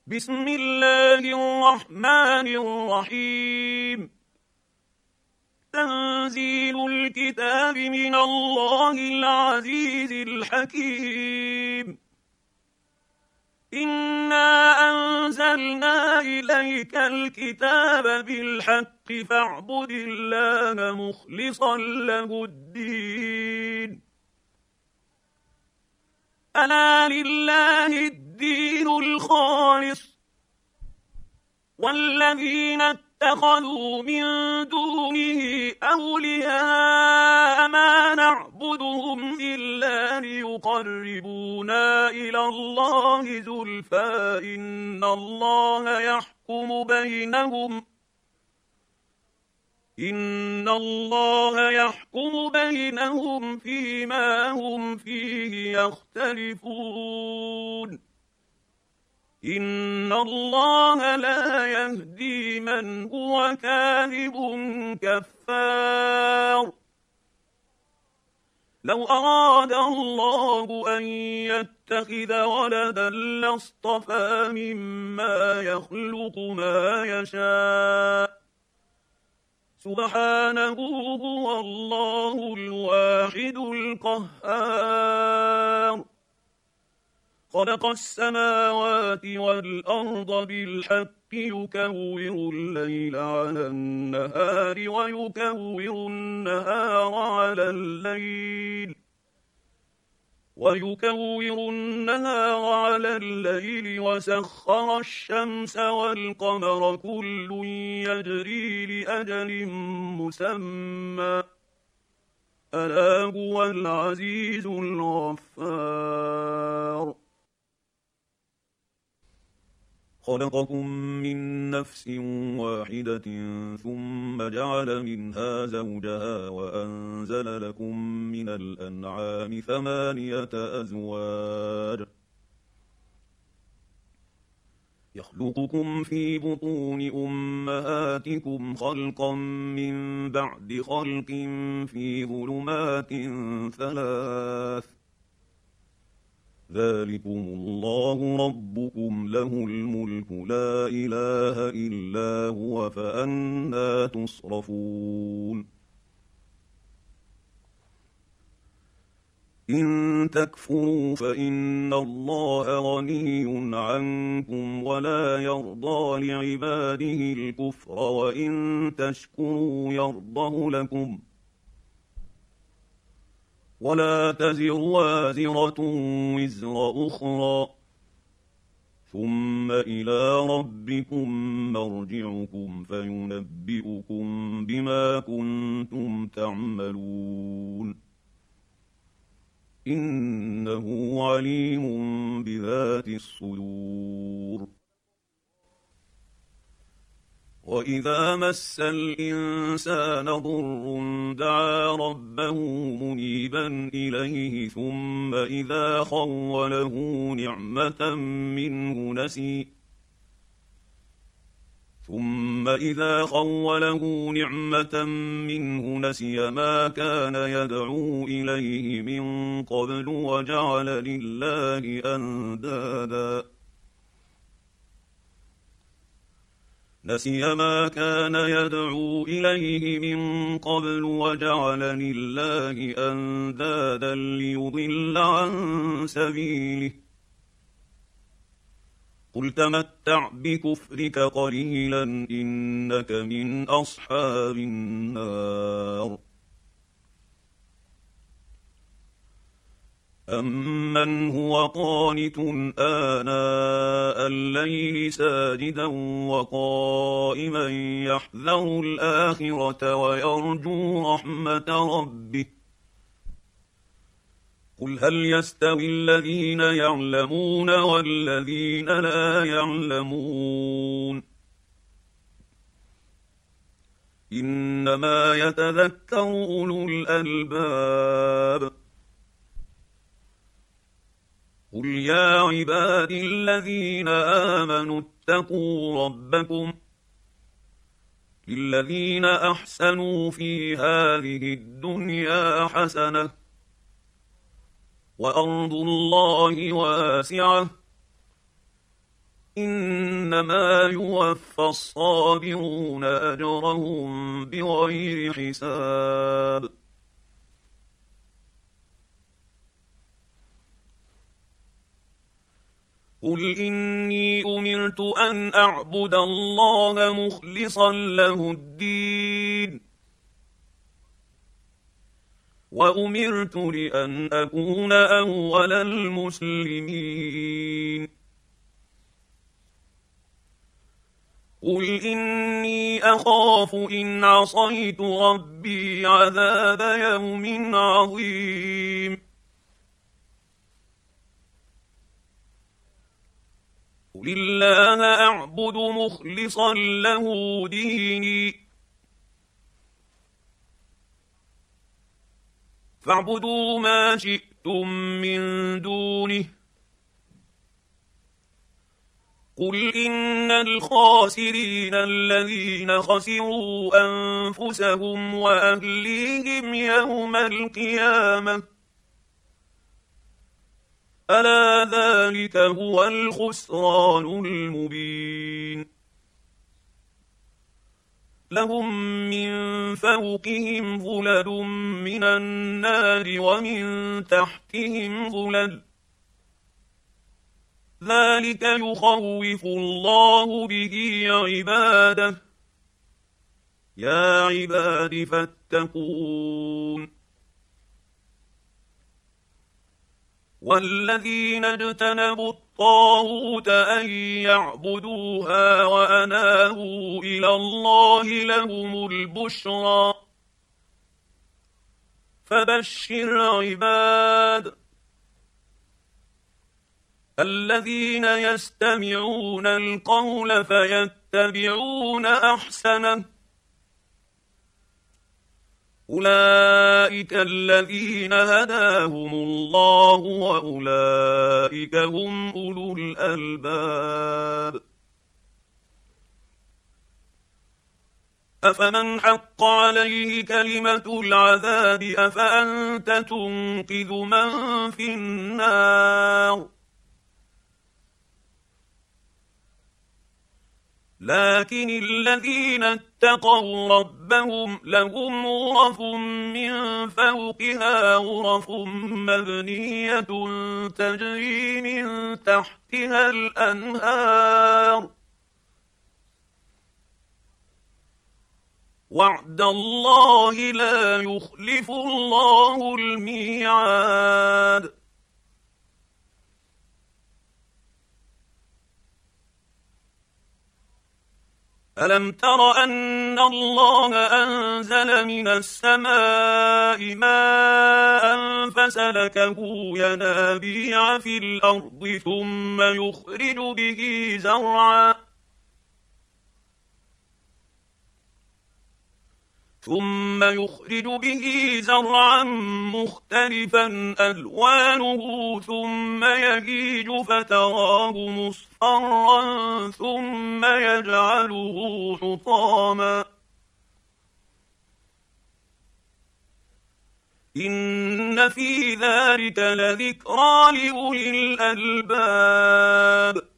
بسم الله الرحمن الرحيم. تنزيل الكتاب من الله العزيز الحكيم. إنا أنزلنا إليك الكتاب بالحق فاعبد الله مخلصا له الدين. ألا لله الدين الخالص، والذين اتخذوا من دونه أولياء ما نعبدهم إلا ليقربونا إلى الله زلفى إن الله يحكم بينهم فيما هم فيه يختلفون. إن الله لا يهدي من هو كاذب كفار. لو أراد الله أن يتخذ ولدا لاصطفى مما يخلق ما يشاء، سبحانه هو الله الواحد القهار. خلق السماوات والأرض بالحق يكور الليل على النهار ويكور النهار على الليل وسخر الشمس والقمر كل يجري لأجل مسمى ألا هو العزيز الغفار. خلقكم من نفس واحدة ثم جعل منها زوجها وأنزل لكم من الأنعام 8 أزواج يخلقكم في بطون أمهاتكم خلقا من بعد خلق في ظلمات 3 ذلكم الله ربكم له الملك لا إله إلا هو فأنى تصرفون. إن تكفروا فإن الله غني عنكم ولا يرضى لعباده الكفر وإن تشكروا يرضه لكم ولا تزر وازرة وزر أخرى ثم إلى ربكم مرجعكم فينبئكم بما كنتم تعملون إنه عليم بذات الصدور. وإذا مس الإنسان ضر دعا ربه منيبا إليه ثم إذا خوله نعمة منه نسي ما كان يدعو إليه من قبل وجعل لله أندادا ليضل عن سبيله قل تمتع بكفرك قليلا إنك من أصحاب النار. أمن هو قانت آناء الليل ساجدا وقائما يحذر الآخرة ويرجو رحمة ربه قل هل يستوي الذين يعلمون والذين لا يعلمون إنما يتذكر أولو الألباب. قل يا عبادي الذين آمنوا اتقوا ربكم للذين أحسنوا في هذه الدنيا حسنة وأرض الله واسعة إن إنما يوفى الصابرون أجرهم بغير حساب. قل إني أمرت أن أعبد الله مخلصا له الدين وأمرت لأن أكون أول المسلمين. قل إني أخاف إن عصيت ربي عذاب يوم عظيم. قل الله أعبد مخلصا له ديني فاعبدوا ما شئتم من دونه. قل إن الخاسرين الذين خسروا أنفسهم وأهليهم يوم القيامة ألا ذلك هو الخسران المبين. لهم من فوقهم ظلل من النار ومن تحتهم ظلل ذلك يخوف الله به عباده يا عباد فاتقون. والذين اجتنبوا الطاغوت أن يعبدوها وأنابوا إلى الله لهم البشرى فبشر عباد الذين يستمعون القول فيتبعون أحسنه أولئك الذين هداهم الله وأولئك هم أولو الألباب. أفمن حق عليه كلمة العذاب أفأنت تنقذ من في النار لكن الذين اتقوا ربهم لهم غرف من فوقها غرف مبنية تجري من تحتها الأنهار وعد الله لا يخلف الله الميعاد. ألم تر أن الله أنزل من السماء ماء فسلكه ينابيع في الأرض ثم يخرج به زرعا مختلفا ألوانه ثم يهيج فتراه مصفرا ثم يجعله حطاما إن في ذلك لذكرى لأولي الألباب.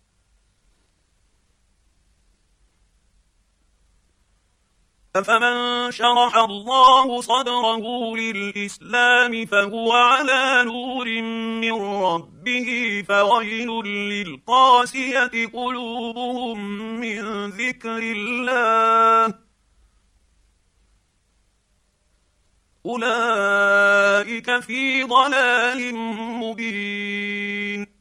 أفمن شرح الله صدره للإسلام فهو على نور من ربه فويل للقاسية قلوبهم من ذكر الله أولئك في ضلال مبين.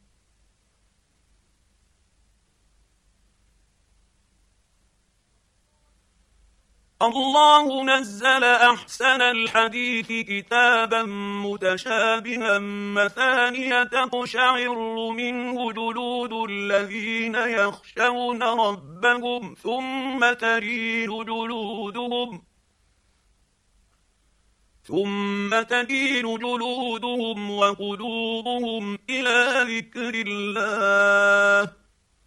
الله نزل أحسن الحديث كتابا متشابها مثانية تقشعر منه جلود الذين يخشون ربهم ثم تلين جلودهم وقلوبهم إلى ذكر الله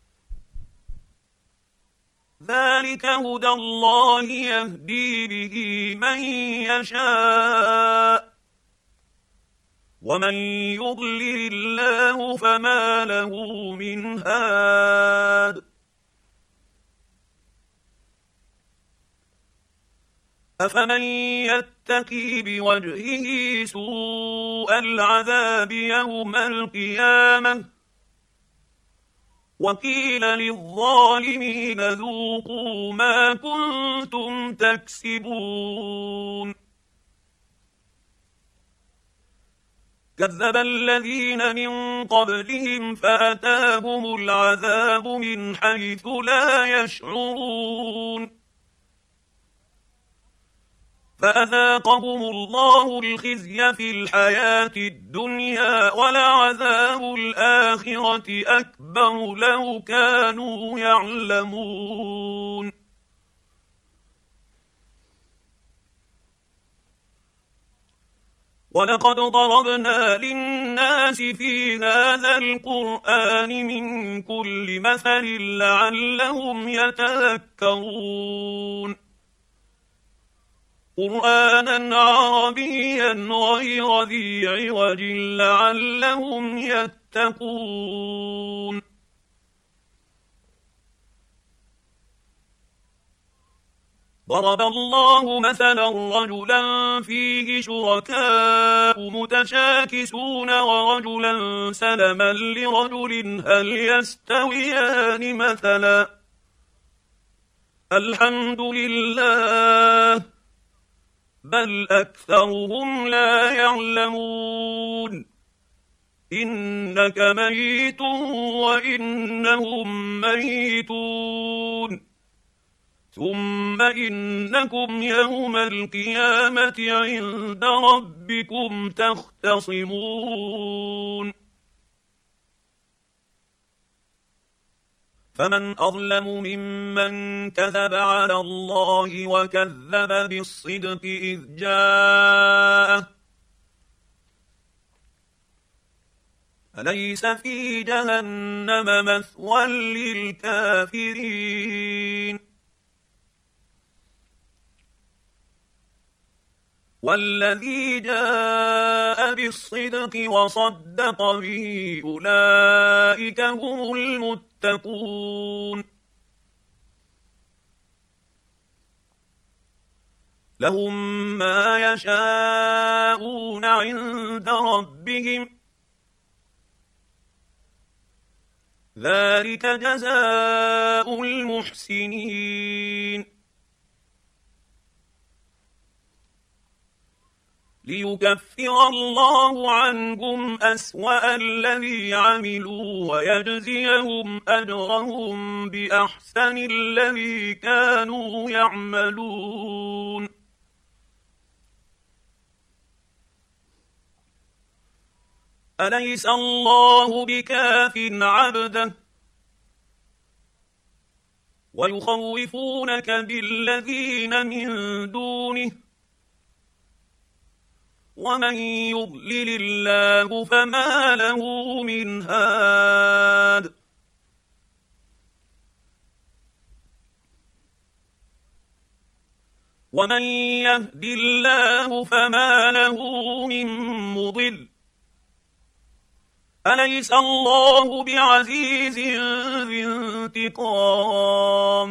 ذلك هدى الله يهدي به من يشاء ومن يضلل الله فما له من هاد. أفمن يتقي بوجهه سوء العذاب يوم القيامة وقيل للظالمين ذوقوا ما كنتم تكسبون. كذب الذين من قبلهم فأتاهم العذاب من حيث لا يشعرون فأذاقهم الله الخزي في الحياة الدنيا ولعذاب الآخرة أكبر لو كانوا يعلمون. ولقد ضربنا للناس في هذا القرآن من كل مثل لعلهم يتذكرون. قرآنا عربيا غير ذي عوج لعلهم يتقون. ضرب الله مثلا رجلا فيه شركاء متشاكسون ورجلا سلما لرجل هل يستويان مثلا الحمد لله بل أكثرهم لا يعلمون. إنك ميت وإنهم ميتون ثم إنكم يوم القيامة عند ربكم تختصمون. فمن أظلم ممن كذب على الله وكذب بالصدق إذ جاءه أليس في جهنم مثوى للكافرين. والذي جاء بالصدق وصدق به أولئك هم المتقون. لهم ما يشاءون عند ربهم ذلك جزاء المحسنين. ليكفر الله عنهم أسوأ الذي عملوا ويجزيهم أجرهم بأحسن الذي كانوا يعملون. أليس الله بكاف عبده ويخوفونك بالذين من دونه ومن يضلل الله فما له من هاد. ومن يهد الله فما له من مضل. أليس الله بعزيز ذي انتقام.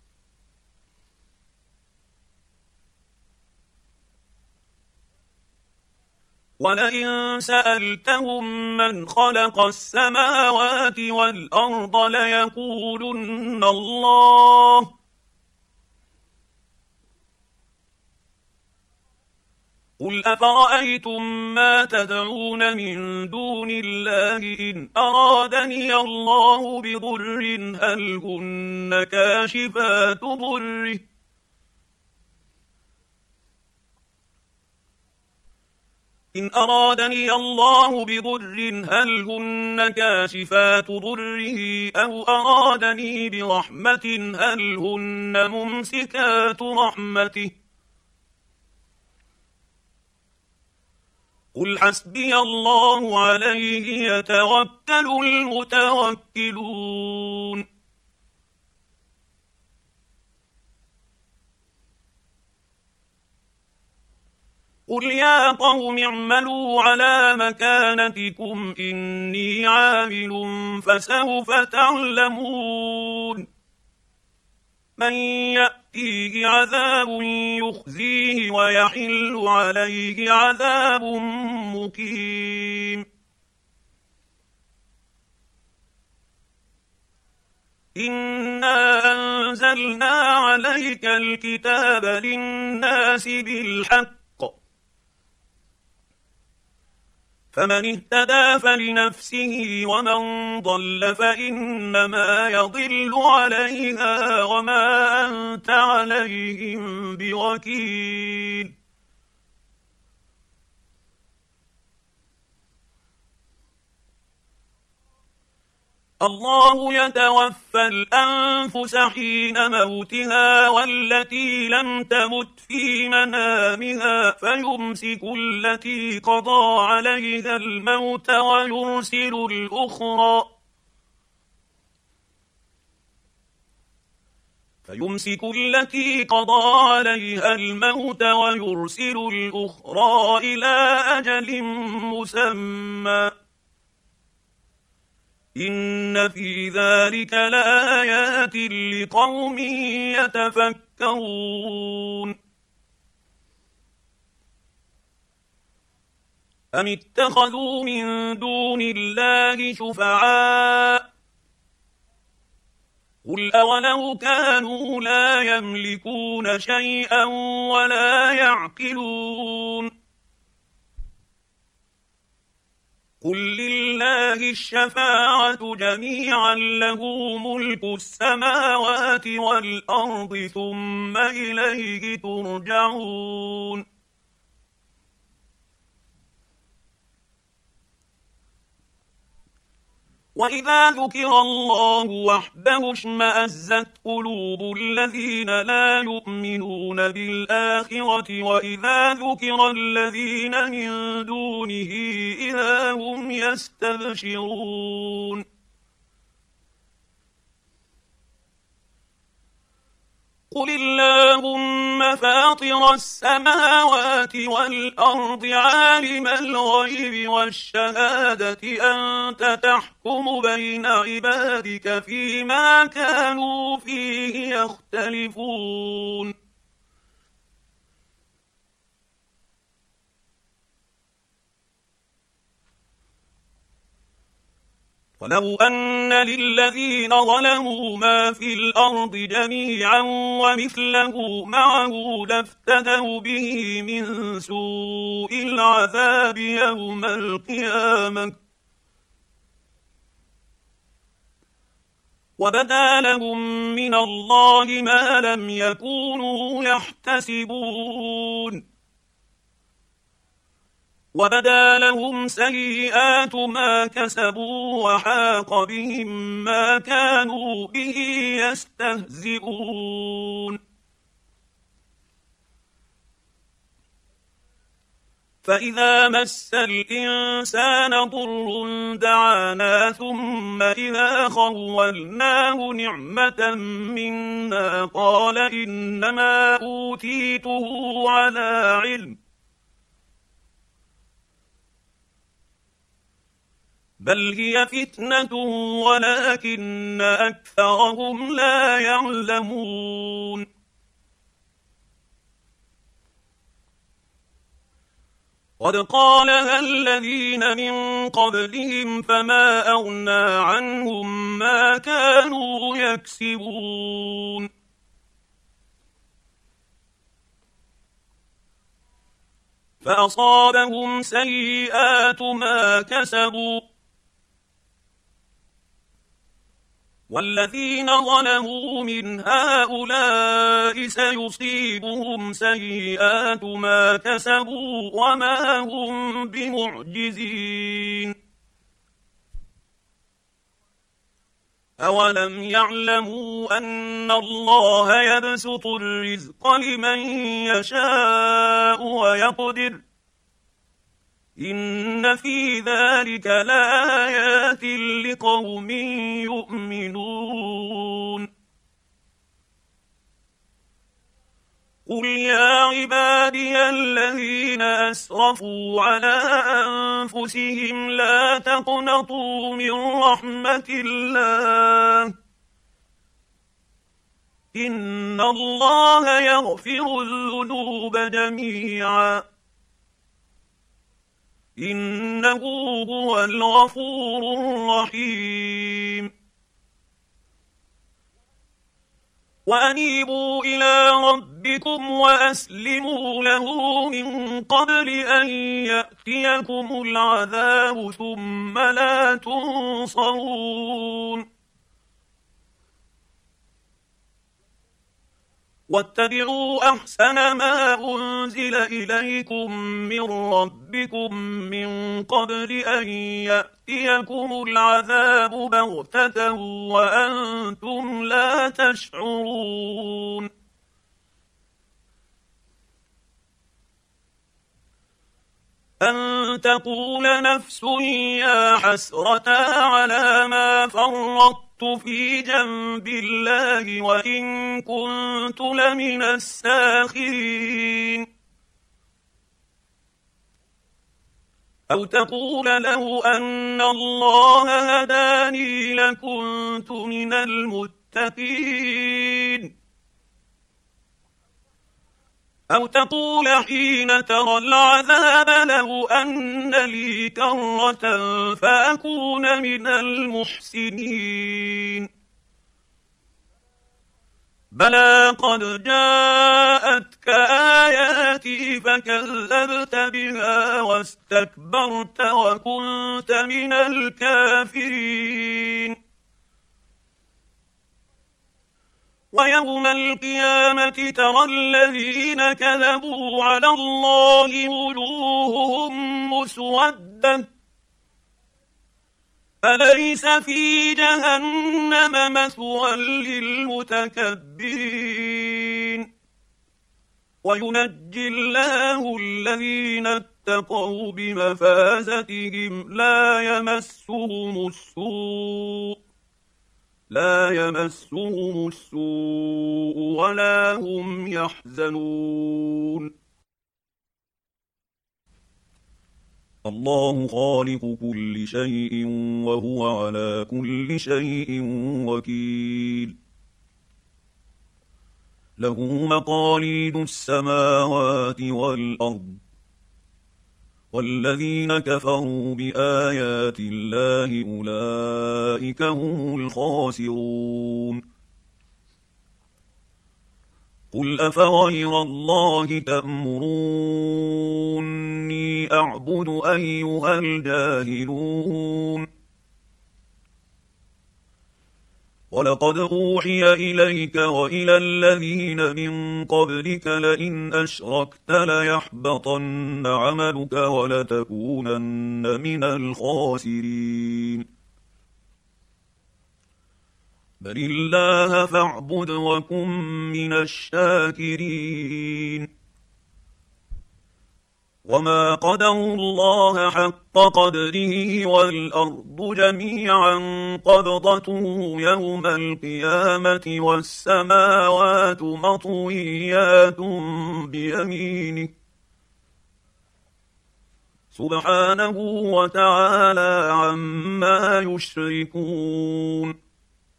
ولئن سألتهم من خلق السماوات والأرض ليقولن الله قل أفرأيتم ما تدعون من دون الله إن أرادني الله بضر هل هن كاشفات ضره إن أرادني الله بضر هل هن كاشفات ضره أو أرادني برحمة هل هن ممسكات رحمته قل حسبي الله عليه يتوكل المتوكلون. قل يا قوم اعملوا على مكانتكم إني عامل فسوف تعلمون من يأتيه يأتيه عذاب يخزيه ويحل عليه عذاب مقيم. إنا أنزلنا عليك الكتاب للناس بالحق فمن اهتدى فلنفسه ومن ضل فإنما يضل عليها وما أنت عليهم بوكيل. الله يتوفى الأنفس حين موتها والتي لم تمت في منامها فيمسك التي قضى عليها الموت ويرسل الأخرى إلى أجل مسمى. إن في ذلك لآيات لقوم يتفكرون. أم اتخذوا من دون الله شفعاء قل أولو كانوا لا يملكون شيئا ولا يعقلون قل لله الشفاعة جميعا له ملك السماوات والأرض ثم إليه ترجعون. وإذا ذكر الله وحده اشمأزت قلوب الذين لا يؤمنون بالآخرة وإذا ذكر الذين من دونه إذا هم يستبشرون. قل اللهم فاطر السماوات والأرض عالم الغيب والشهادة أنت تحكم بين عبادك فيما كانوا فيه يختلفون. ولو أن للذين ظلموا ما في الأرض جميعا ومثله معه لافتدوا به من سوء العذاب يوم القيامة وبدا لهم من الله ما لم يكونوا يحتسبون وبدا لهم سيئات ما كسبوا وحاق بهم ما كانوا به يستهزئون. فإذا مس الإنسان ضر دعانا ثم إذا خولناه نعمة منا قال إنما أوتيته على علم بل هي فتنة ولكن أكثرهم لا يعلمون. قد قالها الذين من قبلهم فما أغنى عنهم ما كانوا يكسبون. فأصابهم سيئات ما كسبوا والذين ظلموا من هؤلاء سيصيبهم سيئات ما كسبوا وما هم بمعجزين. أولم يعلموا أن الله يبسط الرزق لمن يشاء ويقدر إن في ذلك لآيات لقوم يؤمنون. قل يا عبادي الذين أسرفوا على أنفسهم لا تقنطوا من رحمة الله إن الله يغفر الذنوب جميعا إنه هو الغفور الرحيم وأنيبوا إلى ربكم وأسلموا له من قبل أن يأتيكم العذاب ثم لا تنصرون واتبعوا أحسن ما أنزل إليكم من ربكم من قبل أن يأتيكم العذاب بغتة وأنتم لا تشعرون أن تقول نفس يا حسرة على ما فرطت في جنب الله وإن كنت لمن الساخرين أو تقول له أن الله هداني لكنت من المتقين أو تقول حين ترى العذاب لو أن لي كرة فأكون من المحسنين بلى قد جاءتك آياتي فكذبت بها واستكبرت وكنت من الكافرين ويوم القيامة ترى الذين كذبوا على الله وجوههم مسودة أليس في جهنم مثوى للمتكبرين وينجي الله الذين اتقوا بمفازتهم لا يمسهم السوء ولا هم يحزنون الله خالق كل شيء وهو على كل شيء وكيل له مقاليد السماوات والأرض والذين كفروا بآيات الله أولئك هم الخاسرون قل أفغير الله تأمروني أعبد أيها الجاهلون ولقد أوحي إليك وإلى الذين من قبلك لئن أشركت ليحبطن عملك ولتكونن من الخاسرين بل الله فاعبد وكن من الشاكرين وما قدروا الله حق قدره والأرض جميعا قبضته يوم القيامة والسماوات مطويات بيمينه سبحانه وتعالى عما يشركون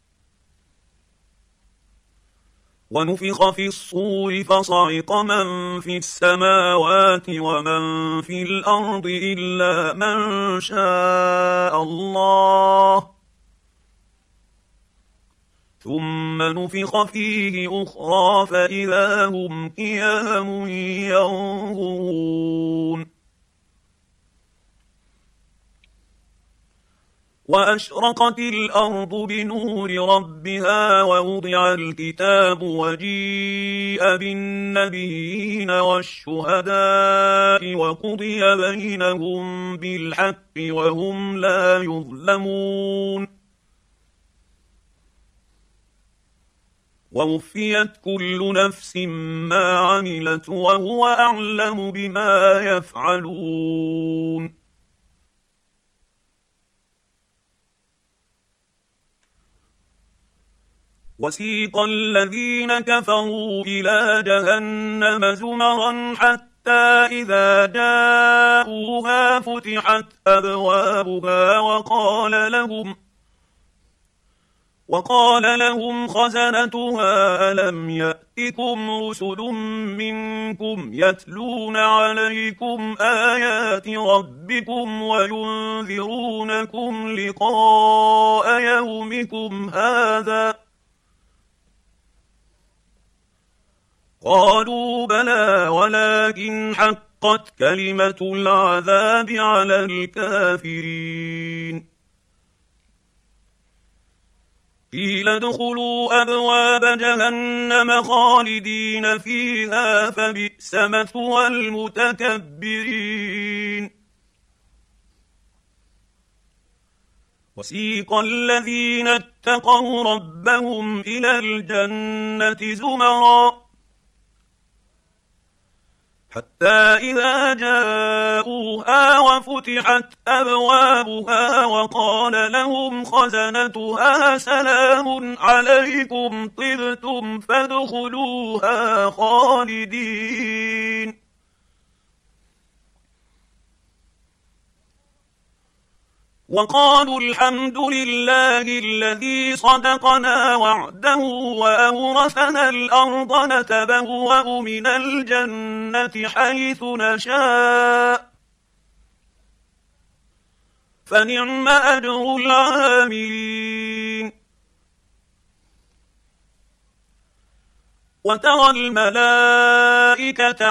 ونفخ في الصور فصعق من في السماوات ومن في الأرض إلا من شاء الله ثم نفخ فيه أخرى فإذا هم قيام ينظرون وأشرقت الأرض بنور ربها ووضع الكتاب وجيء بالنبيين والشهداء وقضي بينهم بالحق وهم لا يظلمون ووفيت كل نفس ما عملت وهو أعلم بما يفعلون وسيق الذين كفروا إلى جهنم زمرا حتى إذا جاءوها فتحت أبوابها وقال لهم خزنتها ألم يأتكم رسل منكم يتلون عليكم آيات ربكم وينذرونكم لقاء يومكم هذا قالوا بلى ولكن حقت كلمة العذاب على الكافرين قيل ادخلوا أبواب جهنم خالدين فيها فبئس مثوى المتكبرين وسيق الذين اتقوا ربهم إلى الجنة زمرا حتى إذا جاءوها وفتحت أبوابها وقال لهم خزنتها سلام عليكم طبتم فادخلوها خالدين وقالوا الحمد لله الذي صدقنا وعده وأورثنا الأرض نتبوأ من الجنة حيث نشاء فنعم أجر العاملين وترى الملائكة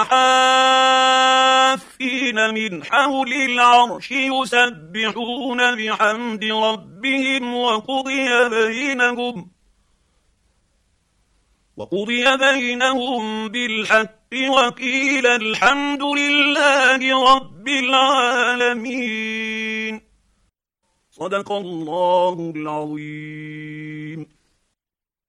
حافين من حول العرش يسبحون بحمد ربهم وقضي بينهم بالحق وقيل الحمد لله رب العالمين. صدق الله العظيم.